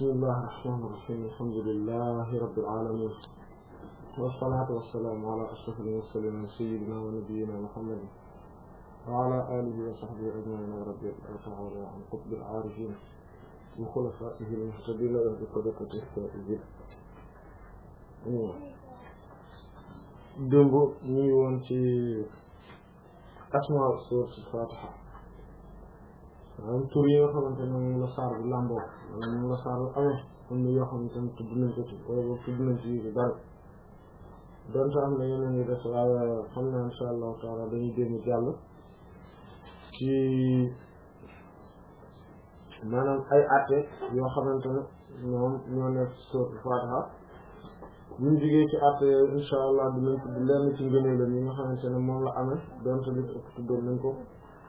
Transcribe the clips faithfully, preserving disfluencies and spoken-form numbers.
bismillahir rahmanir rahim alhamdulillahi rabbil alamin wassalatu wassalamu ala ashrafil mursalin sayyidina wa nabiyyina muhammadin wa ala alihi wa sahbihi ajma'in wa radiyallahu ta'ala an qutbil arifin wa khulafa'ihi al-muhtadin wa bi qadatihi al-faizin. démb ñu ngi woon ci asmaa suuratul Faatiha, maanaam tur yi nga xamante ne moom la saar bi làmboo wala moom la saar bi amee am na yoo xamante ne tudd nañ ko ci wala boog tudd nañ ci yu bari donte am na yeneen yu des waaye xam na insha allahu taala dañuy génn jàll ci maanaam ay àtte yoo xamante ne ñoom ñoo nekk ci suuratul Faatiha. ñu jógee ci àtte insha allah dinañ tudd lenn ci ngëneelam yi nga xamante ne moom la amee donte li ci ëpp tuddoon nañ ko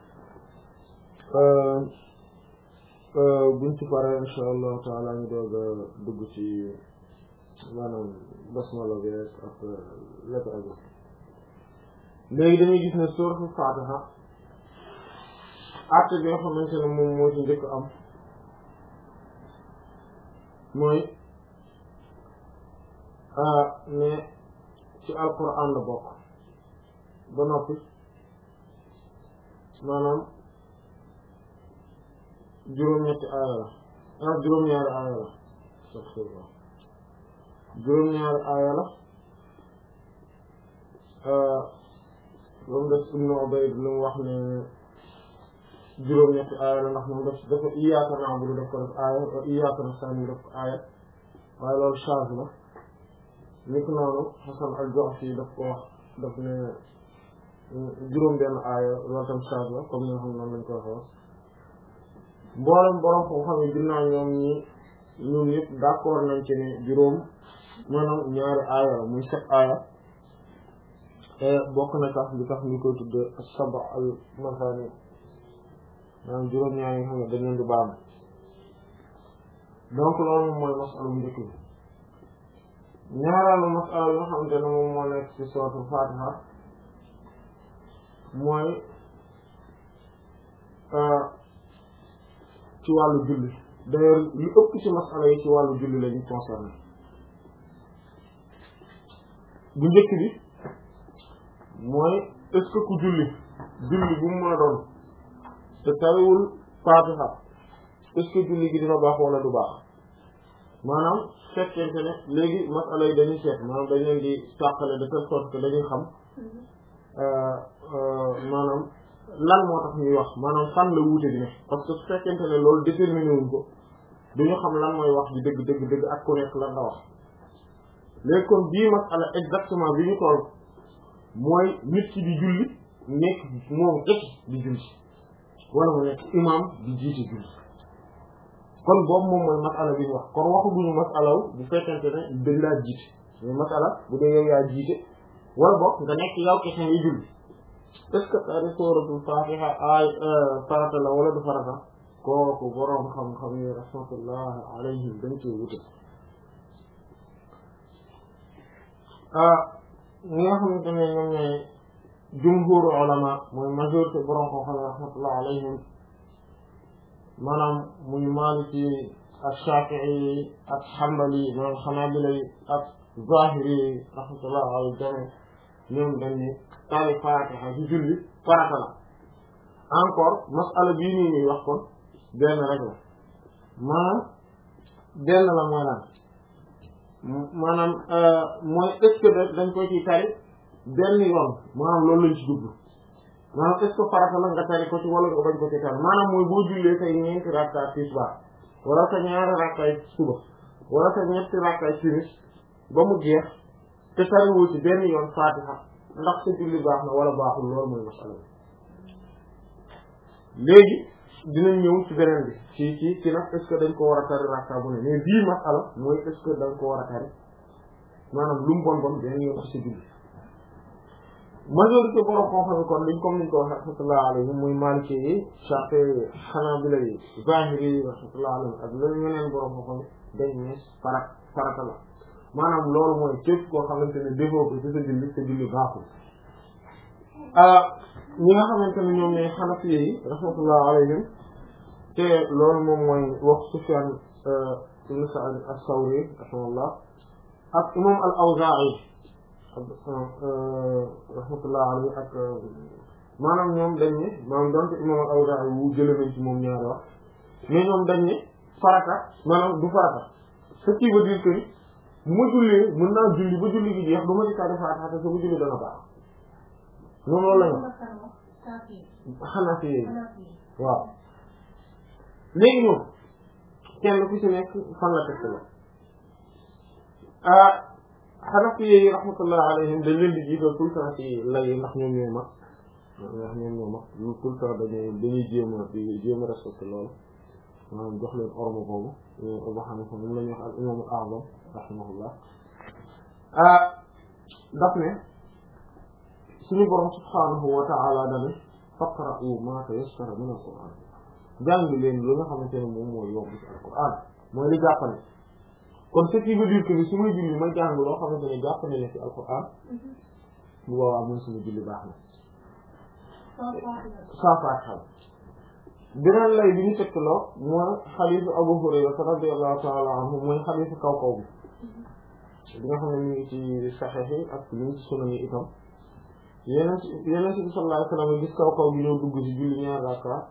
buñ ci paree insha allah taala ñu doog a dugg ci maanaam basmala bi ak lépp aju. léegi dañuy gis ne suuratul Faatiha àtte bi nga xamante ne moom moo ci njëkk am mooy ne ci alquran la bokk ba noppi maanaam juróom-ñetti aaya la ah juróom-ñaari aaya la astaghfirullah juróom-ñaari aaya la ba mu def Ibnu Ubayd lu mu wax ne juróom-ñetti aaya la ndax moom def dafa iyyaaka na'budu daf ko def aaya iyyaaka nasta'iin daf ko aaya waaye loolu charge la. nit noonu Hasan al-Ju'fi daf ko wax daf ne juróom benn aaya loolu tam charge la comme ni nga xam ne noonu lañ ko waxee mboolem borom ko xam ne ginnaaw ñoom ñi ñun yëpp d'accord nañ ci ne juróom maanaam ñaari aaya la muy sept aaya te bokk na tax li tax ñu koy tudde as-sab' al-mathani maanaam juróom ñaari nga xam ne dañ leen di baam donc loolu moom mooy masala bu njëkk bi. ñaareelu masala yi nga xamante ne moom moo nekk ci suuratul Faatiha mooy ci wàllu julli d'ailleurs li ëpp ci masala yi ci wàllu julli la ñu concerné. bu njëkk bi mooy est-ce que ku julli julli bu mu mën a doon te tariwul Faatiha est-ce que julli gi dina baax wala du baax maanaam fekkente ne léegi masala yi dañuy seet maanaam dañ leen di tàqale de telle sorte que dañuy xam maanaam lan moo tax ñuy wax maanaam fan la wuute bi ne parce que su fekkente ne loolu déterminé wuñ ko duñu xam lan mooy wax di dëgg dëgg dëgg ak ku nekk lan la wax. léegi kon bii masala exactement bi ñu toll mooy nit ki di julli nekk moom rek di julli wala mu nekk imam di jiite julli kon boobu moom mooy masala bi ñu wax kon waxu duñu masala bu fekkente ne dañ laa jiite mais masala bu dee yow yaa jiite wala boog nga nekk yow kese yi julli est-ce que tari suratul Fatiha ay farata la wala du farata kooku boroom xam-xam yi rahmatullahi alayhim dañ ci wute ah ñi nga xamante ne ñoom ñooy jumhuru ulama mooy majorité boroom xam-xam yi rahmatullahi alayhim maanaam muy Maliki ak Shafi'i ak Hanbali maanaam Hanabila ak Zahiri rahmatullah ala jami ñoom dañ ne tari Fatiha ci julli farata la encore masala bii nii ñuy wax kon benn rek la maanaam benn la mooy lan maanaam mooy est-ce que dañ koy ci tari benn yoon maanaam loolu lañ ci dugg maanaam est-ce que farata la nga tari ko ci wala nga bañ ko ci tari maanaam mooy boo jullee say ñeenti rakka tisbaar wala sa ñaari rakkaay suba wala sa ñetti rakkaay timis ba mu jeex te tariwoo ci benn yoon Fatiha ndax sa julli baax na wala baaxul loolu mooy masala bi léegi dinañ ñëw ci beneen bi ci ci ci nag est-ce que dañ ko war a tari rakka bu ne mais bii masala mooy est-ce que dañ ko war a tari maanaam lu mu bon bon benn yoon ci sa julli majorité borom xam-xam kon liñ comme niñ ko waxee rahmatullah alayhim muy Maliki yi Shafi'i Hanabila yi Zahiri yi rahmatullah alayhim ak loolu ñeneen borom xam-xam dañ ne farat farata la maanaam loolu mooy képp koo xamante ne déggoo ko ci sa julli sa julli baaxul ñi nga xamante ne ñoom ñooy Hanafi yi rahmatullah alayhim te loolu moom mooy wax Sufyan ibn Sa'id as-Sawri rahimahullah ak imam al-Awza'i rahmatullah alayhi ak maanaam ñoom dañ ne maanaam donte imam al-Awza'i wu jëlee nañ ci moom ñaari wax mais ñoom dañ ne farata maanaam du farata ce qui veut dire que mu jullee mën naa julli ba julli gi jeex du ma ci tari Faatiha te bu julli dana baax ñoom loolu la ñu Hanafi yi waaw léegi ñoom kenn ku ci nekk fan la teg la ah Hanafi yi rahmatullah alayhim dañ leen di jiital tout le temps ci lay ndax ñoom ñooy mag ndax ñoom ñoo mag ñu tout le temps dañuy dañuy jéem a di jéem a respecté loolu maanaam jox leen orma boobu Abu Hanifa moom la ñuy wax al imam al a'zam rahimahullah ah daf ne suñu borom subhanahu wa ta'ala dane faqra'u ma tayassara min al-Qur'an jàng leen li nga xamante ne moom mooy yomb ci al-Qur'an mooy li jàppale kon ce qui veut dire que ni su may julli may jàng loo xamante ne jàppale ne ci al-Qur'an bu boobaa mooy suñu julli baax na sans Faatiha beneen lay bi ñu tegtaloo mooy xadiisu Abu Hurayra radiyallahu ta'ala anhu mooy xadiisu kaw kaw bi bi nga xam ne ñu ngi ci saxiix yi ak ñu ngi ci sunan yi itam yeneen yeneen ci sallallahu alayhi wa sallam gis kaw kaw bi ñëw dugg ci julli ñaar rakka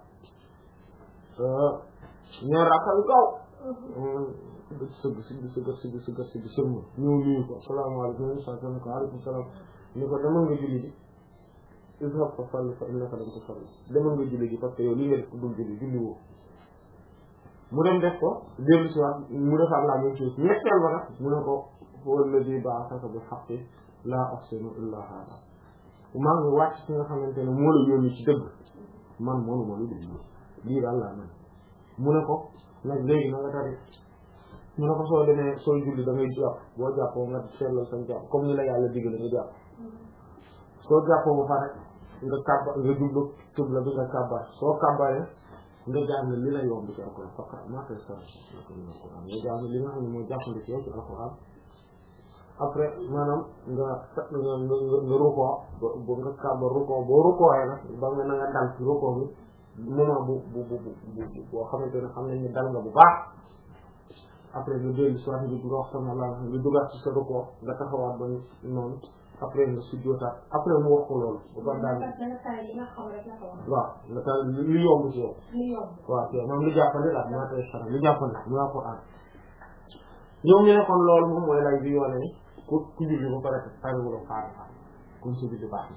ñaar rakka yu kaw sëgg sëgg sëgg sëgg sëgg sëgg sëgg ñëw nuyu ko asalaamaaleykum ko aleykum salaam ni ko demal nga julli ji izhab fa salli fa innaka lam tusalli demal nga julli ji parce que yow li nga def dul julli julli woo mu dem def ko dellu si waat mu defaat la même chose ñetteel ba nag mu ne ko huwa alladhi ba'athaka bil haqqi la ahsinu illa hada maa ngi wàcc ci nga xamante ne moo la yónni ci dëgg man mënuma lu dul lii daal laa man mu ne ko nag léegi na nga tari mu ne ko soo demee sooy julli da ngay jàpp boo jàppoo nga seetlal sa jàpp comme ni la yàlla digal nga jàpp soo jàppoo ba pare nga kàbba nga jublu tubla bi nga kàbbar soo kàbbaree nga jàng li la yomb ci alquran faqra ma tayassara nga jàng li nga xam ne mooy jàppandi ci yow ci alquran après maanaam nga nga nga nga rukoo ba nga kàbbar rukoo boo rukooyee nag ba nga na nga dal ci rukoo bi moment bu bu bu bu boo xamante ne xam nañ ni dal nga bu baax après nga dellu si waat nga wax sama la nga dugaat ci sa rukoo nga taxawaat ba noonu après nga sujjootaat après mu wax ko loolu ba daal waaw nga taal li yomb ci yow waaw te moom li jàppale la maa tay xaram li jàppale mu la ko am ñoom ñu ne kon loolu moom mooy lay bi yoone ni ku ku julli ba pare tariwula Faatiha comme si bi baax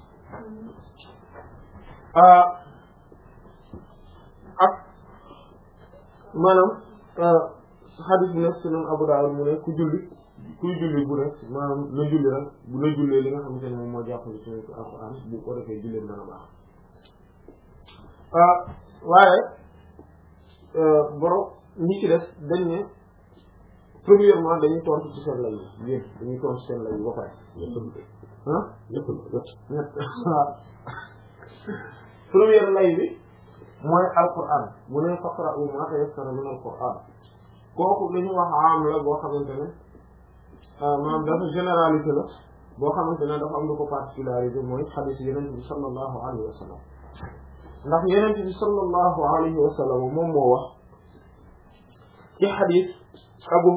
ak maanaam hadith bi nekk sunan Abu Dawud mu ne ku julli kuy julli bu rek maanaam na julli rek bu na jullee li nga xamante ne moom moo jàppale ci Alxuraan bu ko defee jullee dana baax waaye borom ñi ci def dañ ne premièrement dañuy tontu ci seen lay yi yéen dañuy tontu seen lay yi ba pare ah ñett ñett waaw première lay bi mooy Alxuraan bu ne faqra'u maa tayassara min Alxuraan kooku li ñu wax am la boo xamante ne maanaam dafa généralité la boo xamante ne dafa am lu ko particularisé mooy xadiis yeneen bi sallallahu alayhi wa sallam ndax yeneen bi sallallahu alayhi wa sallam moom moo wax ci xadiis abu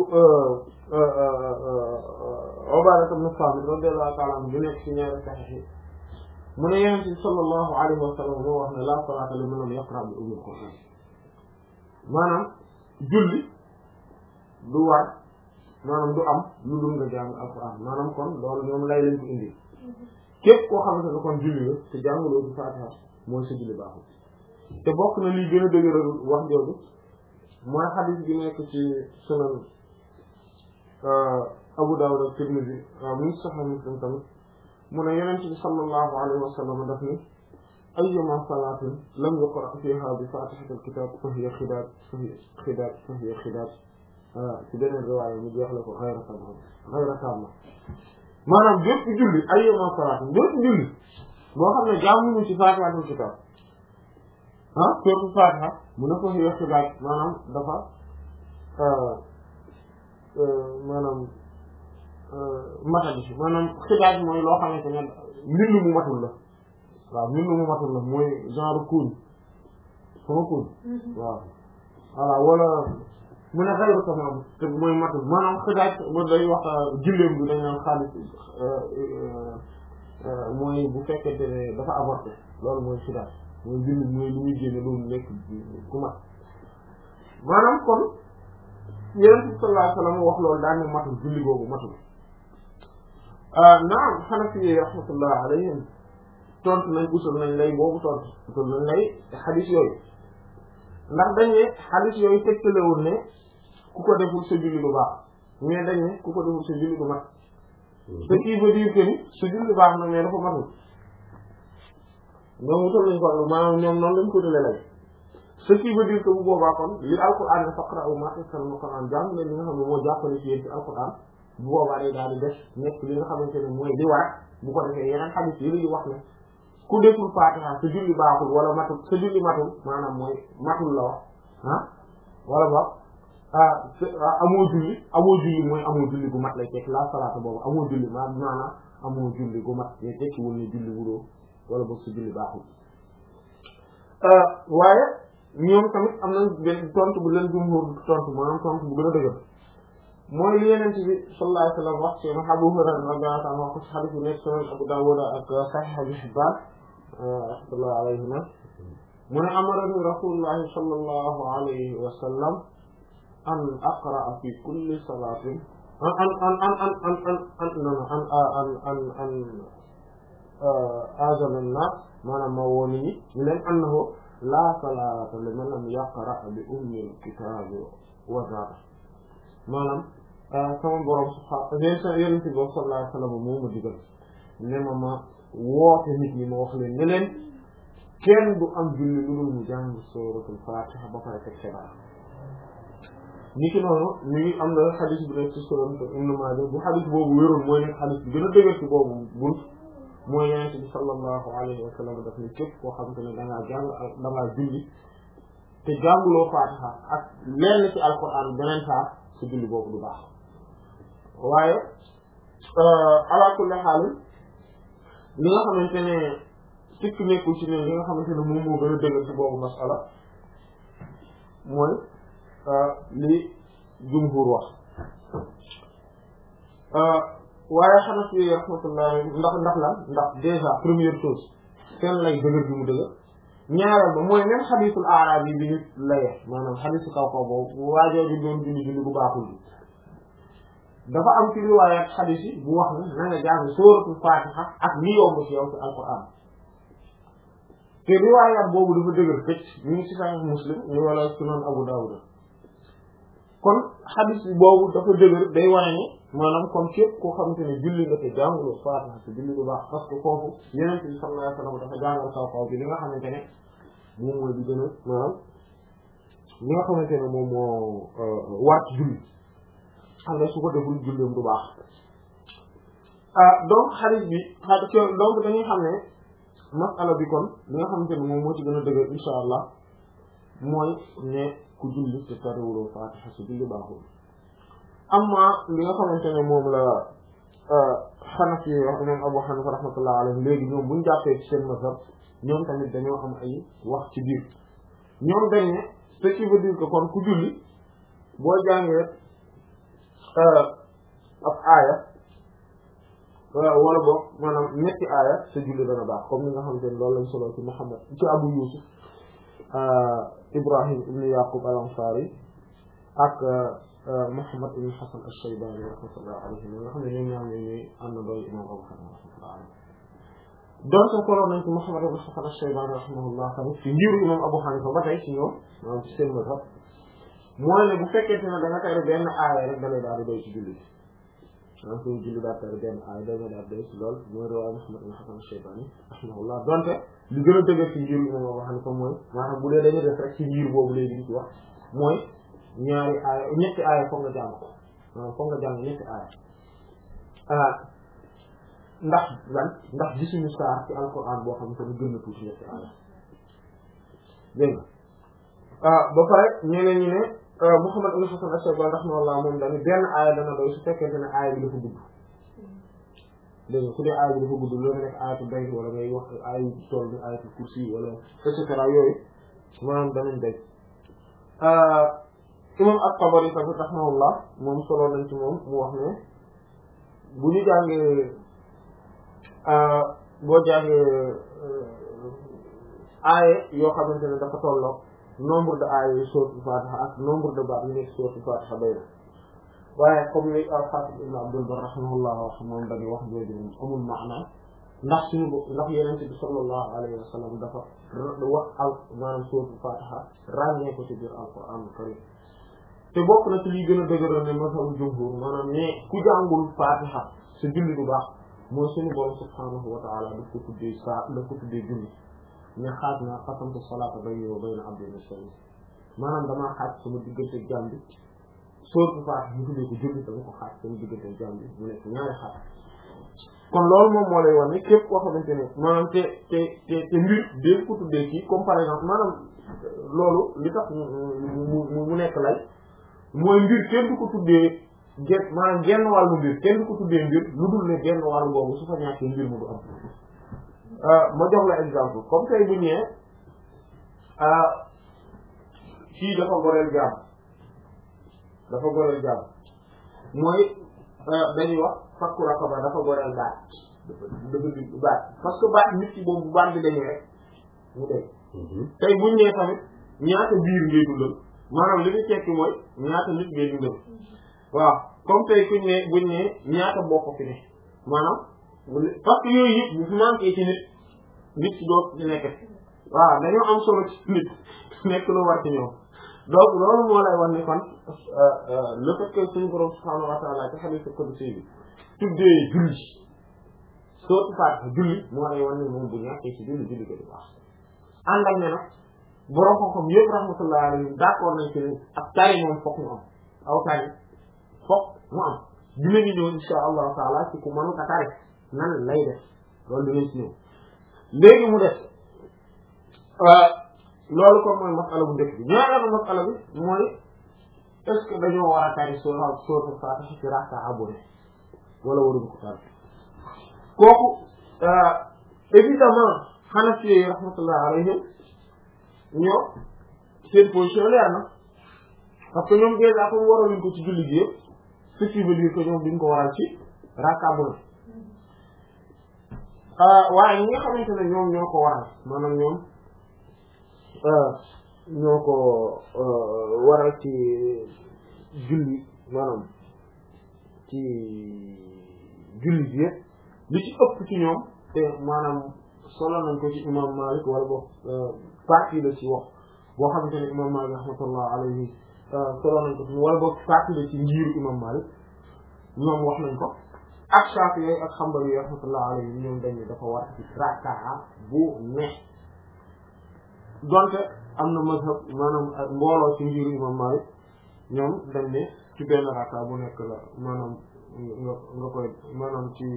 Ubaada ibn Saamit radiyallahu ta'ala anhu bu nekk ci ñaari saxiix yi mu ne yeneen bi sallallahu alayhi wa sallam moo wax ne laa salaata liman lam yaqra' bi ummil Qur'aan maanaam julli du war maanaam du am lu dul nga jàng alquran maanaam kon loolu ñoom lay lañ ko indi képp koo xamante ne kon julli la te jàngaloo ci Faatiha mooy sa julli baaxul te bokk na liy gën a dëgëral wax jooju mooy xadiis bi nekk ci sunan Abu Dawud ak Tirmidhi mu ngi Sahih Muslim tamit mu ne Yonent bi sallallahu alayhi wa sallam daf ni ayyuma salaatin lam yuqra fiha bi faatihatil kitaab fa hiya xidaaj fa hiya xidaaj fa hiya xidaaj ci beneen riwaaya mu jeex la ko xayra tamma xayra tamma maanaam bépp julli ayyuma salaatin bépp julli boo xam ne jaamuñu ci faatihatil kitaab ah surtout Faatiha mu ne fa hiya xidaaj maanaam dafa maanaam matali si maanaam xidaaj mooy loo xamante ne mbind mu matul la waaw mbind mu matul la mooy genre kuuñ sama kuuñ waaw voilà wala mu ne xayru tamam te mooy matul maanaam xidaaj ba day wax julleem bi dañ naan xaalis mooy bu fekkente ne dafa avorté loolu mooy xidaaj mooy julli mooy lu muy génne loolu nekk ku mat maanaam kon Yonent bi sallallahu alayhi wa sallam wax loolu daan ne matul julli googu matul naam Hanafi rahmatullah alayhim tontu nañ usul nañ lay boobu tontu usul nañ lay xadis yooyu ndax dañ ne xadis yooyu tegtalewul ne ku ko deful sa julli du baax mais dañ ne ku ko deful sa julli du mat ce qui veut dire que ni sa julli baax na mais dafa matul ñoom utal nañ ko maanaam ñoom noonu lañ ko tëlee lay ce qui veut dire que bu boobaa kon li alquran ne faqra'u ma tayassara min alquran jàng leen li nga xam ne moo jàppale ci yéen ci alquran bu boobaa day daal di def nekk li nga xamante ne mooy di waat bu ko defee yeneen xadis yi li di wax ne ku deful Fatiha sa julli baaxul wala matul sa julli matul maanaam mooy matul la wax ah wala boog ah amoo julli amoo julli mooy amoo julli gu mat lay teg la salaata boobu amoo julli ma maanaam amoo julli gu mat lay tekkiwul ne julli wuloo wala boog sa julli baaxul waaye ñoom tamit am nañ benn tontu bu leen jumhur tontu maanaam tontu bu gën a dëgër mooy li Yonent bi sallallahu alayhi wa sallam wax ci Abu Hurayra radiyallahu anhu wax ko ci xadiis bu nekk Sunan Abu Dawud ak Sahih Ibn Hibban rahmatullahi alayhima mu ne amarani rasulullahi sallallahu alayhi wa sallam an aqra'a fi kulli salatin an an an an an an an an an an an an azana an-nas maanaam ma woo nit ñi ñu leen annahu la salata liman lam yaqra' bi ummi al-kitab wa zaada maanaam sama borom subhaanahu Yonent bi sallallahu alayhi wa sallam moo ma digal ne ma ma woote nit ñi ma wax leen ne leen kenn du am julli lu dul mu jàng suratul Fatiha ba pare teg ca dara ni ki noonu mi ngi am na xadis bu nekk ci Sunan Ibn Maaja bu xadis boobu wéroon mooy nekk xadis bi gën a dëgër ci boobu bunt mooy Yonent bi sallallahu alayhi wa sallam daf ni képp koo xam te ne da ngaa jàng da ngaa julli te jànguloo Fatiha ak lenn ci alquran beneen saa sa julli boobu du baax waaye ala kulli haal li nga xamante ne sikk nekkul ci ne li nga xamante ne moom moo gën a dëgër ci boobu masala mooy li jumhur wax waaye Hanafi rahmatullah ndax ndax lan ndax déjà première chose seen lay dëgër bi mu dëgër ñaareel ba mooy même xadiisul A'raabi bi nit laye maanaam xadiisu kaw kaw boobu waajoo di doon julli julli bu baaxul bi dafa am ci riwaayaat xadiis yi bu wax ne na nga jàng sóoratul Faatiha ak li yomb ci yow ci alquran te riwaayaat boobu dafa dëgër këcc ñu ngi ci Sahih Muslim ñu wala Sunan Abu Dawud kon xadiis bi boobu dafa dëgër day wane ni maanaam comme képp koo xamante ne julli nga te jànguloo Faatiha te julli bu baax parce que foofu Yonent bi sallallahu alayhi wa sallam dafa jàngal kaw kaw bi li nga xamante ne moom mooy di gën a maanaam li nga xamante ne moom moo war ci julli xam ne su ko deful julleem du baax donc xadiis bi donc dañuy xam ne masala bi kon li nga xamante ne moom moo ci gën a dëgër insha allah mooy ne ku julli te tariwuloo Faatiha su julli baaxul amma li nga xamante ne moom la Hanafi wax imam Abu Hanifa rahmatullah alayhi léegi ñoom buñ jàppee ci seen mazhab ñoom tamit dañoo am ay wax ci biir ñoom dañ ne ce qui veut dire que kon ku julli boo jàngee ab aaya wala boog maanaam ñetti aaya sa julli dana baax comme ni nga xamante ne loolu lañ solo ci Muhammad ci Abu Yusuf Ibrahim ibn Yaqub al-Ansari ak Muhammad ibn Hasan al-Shaybani rahmatullahi alayhi nga xam ne ñoom ñaar ñooy ñooy ànd doy imam Abu Hanifa rahmatullahi alayhi donc solo nañ ci Muhammad ibn Hasan al-Shaybani rahimahullah tamit ci njiiru imam Abu Hanifa ba tey ci ñoom maanaam ci seen mazhab mooy ne bu fekkente ne da nga tari benn aaya rek da lay daal di doy ci julli maanaam suñu julli daal tari benn aaya da lay daal di doy ci lool mooy riwaaya Muhammad ibn Hasan al-Shaybani rahimahullah donte li gën a dëgër ci njiiru imam Abu Hanifa mooy maanaam bu dee dañuy def rek ci njiir boobu léegi ñu ci wax mooy ñaari aaya ñetti aaya foog nga jàng ko maanaam foog nga jàng ñetti aaya ndax lan ndax gisuñu saar ci alquran boo xam ne gën na tuuti ñetti aaya dégg nga ba pare ñeneen ñi ne Muhammad ibn Hasan al-Shaybani rahimahullah moom dañu benn aaya dana doy su fekkente ne aaya bi dafa gudd dégg nga su dee aaya bi dafa gudd loolu nekk aayatu bay wala ngay wax aaya tool bi aayatu kursi wala et cetera yooyu maanaam danañ doy imam at-Tabari tamit rahimahullah moom solo nañ ci moom mu wax ne bu ñu jàngee boo jàngee aaye yoo xamante ne dafa tolloog nombre de aaye yu suratul Fatiha ak nombre de baat yu nekk suratul Fatiha bay na waaye comme li al-Hafiz ibn Abdul Barr rahimahullah wax moom dañuy wax jooju moom amul maana ndax suñu ndax Yonent bi sallallahu alayhi wa sallam dafa wax al maanaam suratul Fatiha ràññee ko ci biir al-Qur'an al-Karim te bokk na ci liy gën a dëgëral ne mazhabu jumhur maanaam ne ku jàngul Fatiha sa julli du baax mooy suñu borom subhanahu wa ta'ala daf ko tuddee saa daf ko tuddee julli ne xaaj naa qasamtu salaata bayni wa bayna abdi muslimin maanaam damaa xaaj sama diggante jaam bi suratul Fatiha mu tuddee ko julli dama ko xaaj sama diggante jaam bi mu nekk ñaari xaaj kon loolu moom moo lay wan ne képp koo xamante ne maanaam te te te te mbir dee ko tuddee kii comme par exemple maanaam loolu li tax mu mu nekk lay mooy mbir kenn du ko tuddee gen maanaam genn wàllu mbir kenn du ko tuddee mbir lu dul ne genn wàllu boobu su fa ñàkkee mbir mu du am ma jox la exemple comme tey bu ñëwee kii dafa goreel jaam dafa goreel jaam mooy dañuy wax fakku raqaba dafa goreel baat dafa dafa di baat parce que baat nit ki boobu bu baat bi dañuy rek mu dee tey bu ñëwee tamit ñaata biir ngay dundal maanaam li ñu tekki mooy ñaata nit ngay dundal waaw comme tey kuñ ne buñ ne ñaata bokk fi ne maanaam parce que yooyu yëpp bu fi manqué ci nit nit ci doo ci nekk waaw dañoo am solo ci nit nekk lu war ci ñoom donc loolu moo lay wan ne kon le fait que suñu borom subhanahu wa ta'ala ci hadith qudsi bi tuddee julli soo Fatiha julli moo lay wan ne moom bu ñàkkee ci julli julli ko du baax ànd ak ne nag borom xam-xam yëpp rahmatullah alayhi d'accord nañ ci ne ak tari moom fokk mu am aw tari fokk mu am dinañu ñëw insha allahu taala ci ku mënu ka tari nan lay def loolu dinañ ci ñëw léegi mu def loolu kon mooy masala bu njëkk bi ñaareelu masala bi mooy est-ce que dañoo war a tari sura sura Fatiha ci rak'a bu ne wala waruñu ko tari kooku évidemment Hanafi yi rahmatullah alayhim ñoo seen position leer na parce que ñoom déjà comme waroon ko ci julli gi yëpp ce qui veut dire que ñoom duñ ko waral ci rak'a bu ne waaye ñi nga xamante ne ñoom ñoo ko waral maanaam ñoom ñoo ko waral ci julli maanaam ci julli bi yëpp li ci ëpp ci ñoom te maanaam solo nañ ko ci imam Malik wala boog partie la ci wax boo xamante ne imam Malik rahmatullah alayhi solo nañ ko ci wala boog partie la ci njiiru imam Malik ñoom wax nañ ko ak Shafi'i ak Hanbali rahmatullah alayhi ñoom dañ ne dafa war ci rak'a bu ne donte am na mazhab maanaam mbooloo ci njiiru imam Malik ñoom dañ ne ci benn rak'a bu nekk la maanaam nga nga koy maanaam ci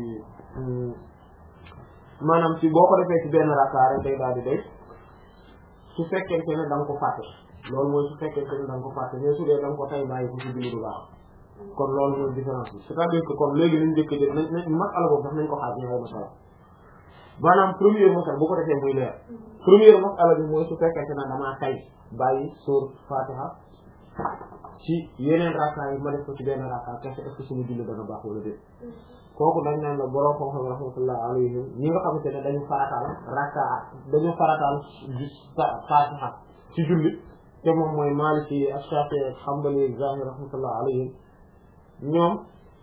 maanaam ci boo ko defee ci benn rak'a rek day daal di day su fekkente ne da nga ko fàtte loolu mooy su fekkente ne da nga ko fàtte mais su dee da nga ko tay bàyyi ko ci julli du baax kon loolu mooy différence bi c'est-à-dire que kon léegi nañ njëkk jël nañ nañ masala boobu sax nañ ko xaaj ñaari masala maanaam première masala bu ko defee muy leer première masala bi mooy su fekkente ne damaa tay bàyyi sóor Fatiha ci yeneen rakka yi ma def ko ci benn rakka kese est-ce que suñu julli dana baax wala déet kooku dañ naan la borom xam-xam rahmatullah alayhim ñi nga xamante ne dañu farataal rakka dañu farataal Fatiha ci julli te moom mooy Maliki ak Shafi'i ak Hanbali Zahiri rahmatullah alayhim ñoom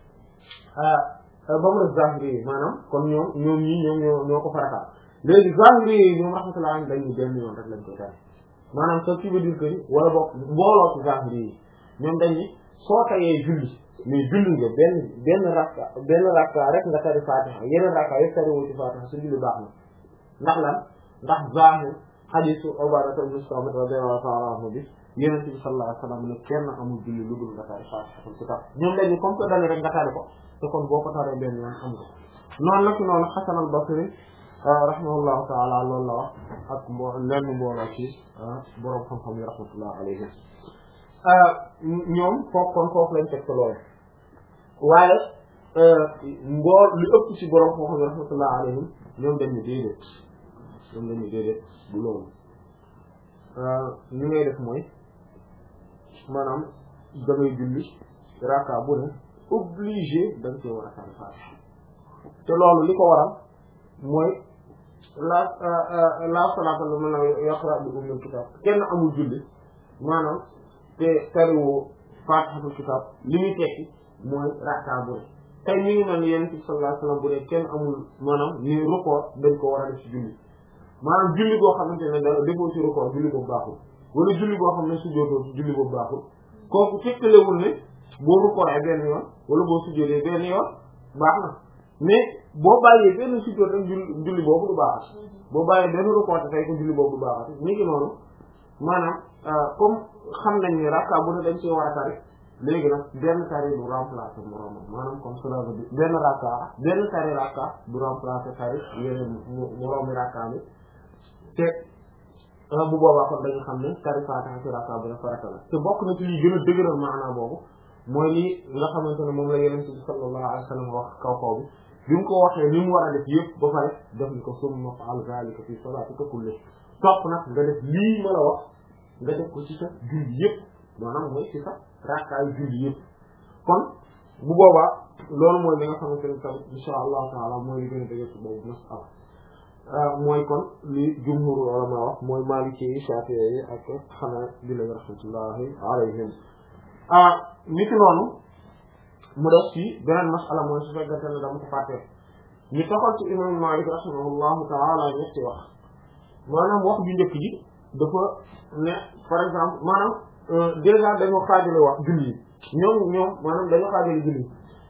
ba mu def Zahiri yi maanaam kon ñoom ñoom ñii ñoom ñoo ñoo ko farataal léegi Zahiri yi ñoom rahmatullah alayhim dañu benn yoon rek lañ koy tari maanaam ça veut dire que wala boog mbooloo ci Zahiri yi ñoom dañu soo tayee julli mais julli nga benn benn rakka benn rakka rek nga tari Fatiha yeneen rakka yëpp tari wu ci Fatiha su julli baax na ndax lan ndax Zahir hadiisu Ubaada ibn Saamit radiyallahu ta'ala anhu bi Yonent bi sallallahu alayhi wa sallam ne kenn amul julli lu dul nga tari Fatiha ci tax ñoom dañu comme que dañu rek nga tari ko te kon boo ko taree benn yoon am nga noonu la ci noonu Hasan al-Basri rahimahullahu ta'ala loolu la wax ak mbo lenn mbooloo ci borom xam-xam yi rahmatullah alayhim ñoom foofu kon foofu lañ teg ko loolu waaye mbool li ëpp ci borom xam-xam yi rahmatullah alayhim ñoom dañ ñu déedéet ñoom dañ ñu déedéet du loolu ñu ngay def mooy maanaam da ngay julli rakka bu ne obligé da nga cee war a tari Fatiha te loolu li ko waral mooy la la salaata liman lam yaqra bi ummil kitab kenn amul julli maanaam te tariwoo Fatihatul kitab li muy tekki mooy rakka bu ne tey ñu ngi mel ni Yonent bi sallallahu alayhi wasallam bu ne kenn amul maanaam ni rukkoo dañ ko war a def ci julli maanaam julli boo xamante ne da defoo ci rukkoo julli boobu baaxul wala julli boo xam ne sujjóotoo ci julli boobu baaxul kooku tekkalewul ne boo rukkoo benn yoon wala boo sujjóotee benn yoon baax na mais boo bàyyee benn sujjóot rek julli julli boobu du baaxat boo bàyyee benn rukkoo te fay ko julli boobu du baaxat ni ki noonu maanaam comme xam nañ ni rakka bu ne dañ ci war a tari léegi nag benn tari du remplacer moroomam maanaam comme cela veut dire benn rakka benn tari rakka du remplacer tari yeneen moroomi rakka bi te bu boobaa kon dañu xam ne tari Fatiha ci rakka bu ne farata la te bokk na ci lii gën a dëgëral maanaa boobu mooy lii nga xamante ne moom la Yonent bi sallallahu alayhi wa sallam wax kaw kaw bi bi mu ko waxee li mu war a def yëpp ba pare def ni ko summa fa'al zalika fi salatika kulli topp nag nga def lii ma la wax nga def ko ci sa julli yëpp maanaam mooy ci sa rakkaayu julli yëpp kon bu boobaa loolu mooy li nga xamante ne tamit insha allahu taala mooy li gën a dëgër ci boobu masala mooy kon li jumhur ulama wax mooy Maliki yi Shafi'i yi ak Hanabila rahmatullahi alayhim ah niki noonu mu def ci beneen masala mooy su fekkente ne dama ko fàtte ñu taxal ci imam Malik rahimahullahu taala ñetti wax maanaam wax ju njëkk ji dafa ne par exemple maanaam déjà dañoo xaajale wax julli yi ñoom ñoom maanaam dañoo xaajale julli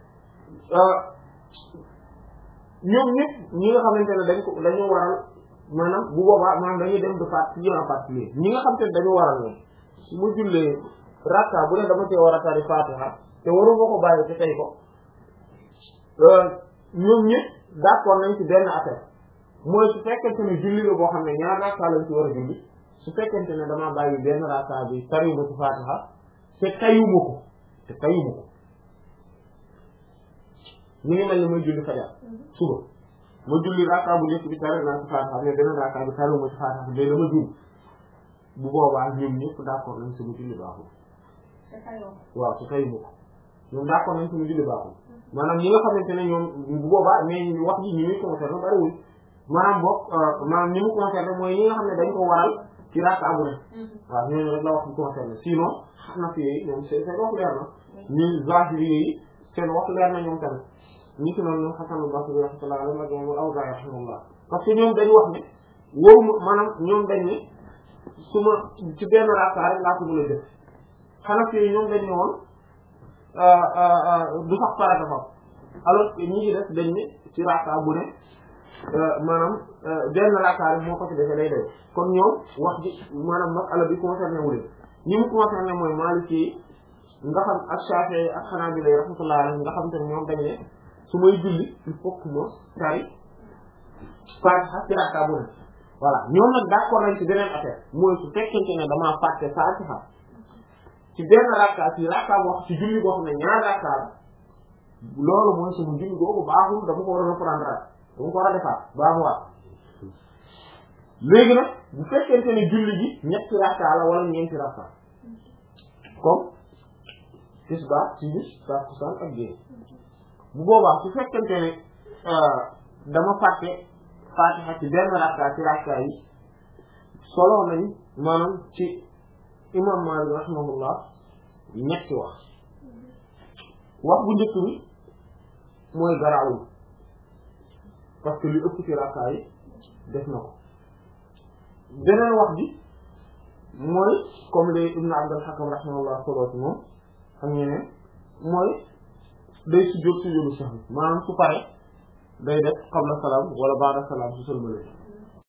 ñoom ñëpp ñi nga xamante ne dañ ko dañoo waral maanaam bu boobaa maanaam dañuy dem de partie en particulier ñi nga xamante ne dañoo waral ne su ma jullee rakka bu ne dama cee war a tari Fatiha te waru ma ko bàyyi te tey ko ñoom ñëpp d'accord nañ ci benn affaire mooy su fekkente ne julli la boo xam ne ñaar rakka lañ ci war a julli su fekkente ne damaa bàyyi benn rakka bi tariwuma ci Fatiha te tayuma ko te tayuma ko ñu ngi mel ni may julli fajar suba ma julli rakka bu njëkk bi tari naa ci Fatiha mais benn rakka bi tariwuma ci Fatiha mais dama juum bu boobaa ñoom ñëpp d'accord nañ sama julli baaxul waaw ci tayuma ko ñoom d'accord nañ sama julli baaxul maanaam ñi nga xamante ne ñoom bu boobaa mais wax ji ñi muy concerné bariwul maanaam boog maanaam ñi mu concerné mooy ñi nga xam ne dañ ko waral ci rakka bu ne waaw ñooñu rek la wax ñu concerné sinon Hanafi yi ñoom seen seen wax leer na ñu Zahiri yi seen wax leer na ñoom tamit ñi ci noonu ñoom Hasan al-Basri rahmatullah alayhi ak ñoom Awzaa'i rahimahullah parce que ñoom dañu wax ne waruma maanaam ñoom dañ ne su ma ci benn rakka rek laa ko mën a def Hanafi yi ñoom dañ ne woon du sax farata fa alors que ñi ci def dañ ne ci rakka bu ne maanaam benn rakka rek moo ko ci defee day day kon ñoom wax ji maanaam masala bi concerné wu leen ñi mu concerné mooy Maliki yi nga xam ak Shafi'i ak Hanabila rahmatullahi alayhim nga xam te ne ñoom dañ ne su may julli il faut que ma tari Fatiha ci rakka bu ne voilà ñoom nag d'accord nañ ci beneen affaire mooy su fekkente ne damaa fàtte Fatiha ci benn rakka ci rakka boo ci julli boo xam ne ñaar rakka la loolu mooy sama julli boobu baaxul dama ko war a reprendre dama ko war a defaat baaxuwaat léegi nag bu fekkente ne julli gi ñetti rakka la wala ñeenti rakka comme tisbaar timis takkusaan ak gée bu boobaa su fekkente ne dama fàtte Fatiha ci benn rakka ci rakka yi solo nañ maanaam ci imam Maalik rahimahullah ñetti wax wax bu njëkk bi mooy garaawul parce que li ëpp ci rakka yi def na ko beneen wax bi mooy comme les Ibn Abdul Hakam rahimahullah solo ci moom ak ñeneen mooy day sujjóot sujjóotu sahwi maanaam su pare day def qabla salaam wala ba'da salaam su sëlmale